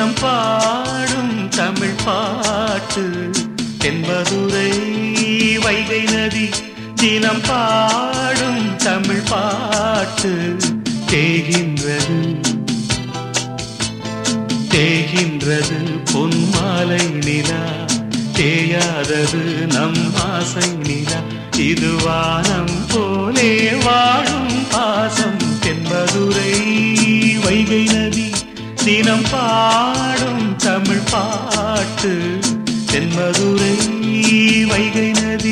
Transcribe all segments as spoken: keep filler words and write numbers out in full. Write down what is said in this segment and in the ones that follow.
தினம் பாடும் தமிழ் பாட்டு தென்மதுரை வைகை நதி தினம் பாடும் தமிழ் பாட்டு தேகின்றது தேகின்றது பொன்மாலை நிலா தேயாதது நம் ஆசை நிலா இது வானம் போலே வாழும் பாசம் தென்மதுரை வைகை நதி தினம் பாடும் தமிழ் பாட்டு தென்மதுரை வைகை நதி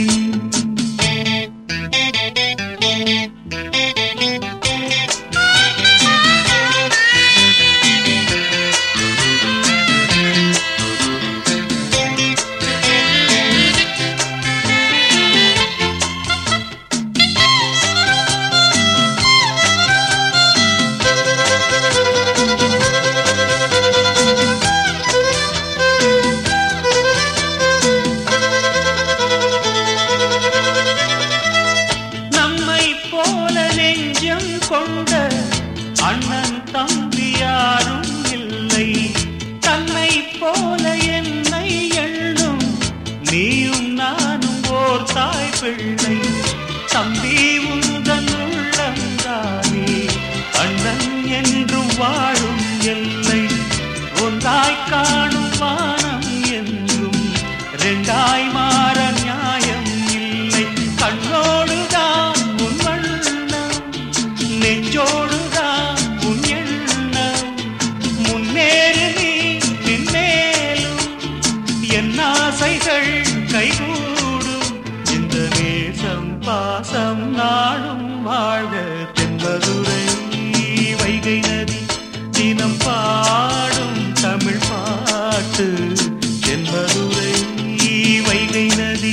கொண்ட அண்ணன் தம்பி யாரும் இல்லை தன்னை போல என்னை எண்ணும் நீயும் நானும் ஓர் தாய் பிள்ளை தம்பி உந்தன் உள்ளந்தானே அண்ணன் என்றும் வாழும் எல்லை ஒன்றாய் காணும் வானம் என்றும் ரெண்டாய் மாற நியாயம் இல்லை கண்ணோடுதான் உன் வண்ணம் நெஞ்சோடுதான் உன் எண்ணம் முன்னேறு நீ பின்னேலும் என் ஆசைகள் கைகூடும் இந்த நேசம் பாசம் நாடும் வாழ்க தென்மதுரை வைகை நதி தினம் பாடும் தமிழ் பாட்டு தென்மதுரை வைகை நதி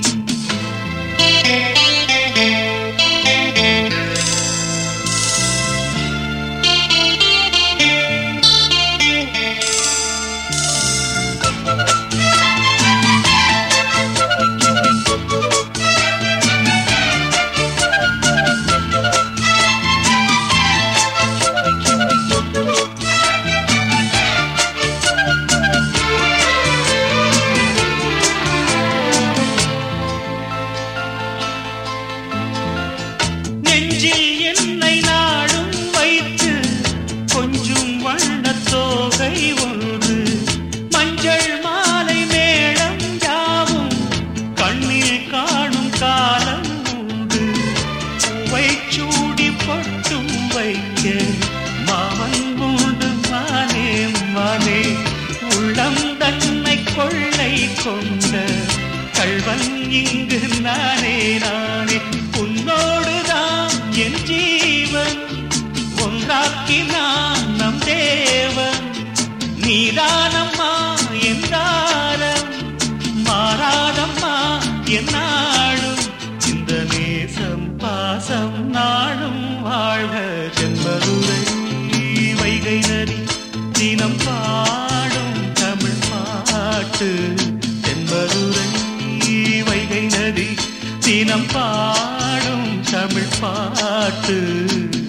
நெஞ்சில் என்னை நாடும் வைத்து கொஞ்சம் வண்ணத் தோகை ஒன்று மஞ்சள் மாலை மேளம் யாவும் கண்ணில் காணும் காலம் உண்டு பூவை சூடி பொட்டும் வைக்க மாமன் உண்டு மானே மானே உள்ளம் தன்னை கொள்ளை கொண்ட கள்வன் இங்கு நானே நானே உன்னோடுதான் என் ஜீவன் ஒன்றாக்கினான் நம் தேவன் நீதானம்மா என்றாரம் மாறாதம்மா என்னாலும் இந்த நேசம் பாசம் நாளும் வாழ்க தென்மதுரை வைகை நதி தினம் பாடும் தமிழ் பாட்டு தென்மதுரை வைகை நதி தினம் பாடும் தமிழ் பாட்டு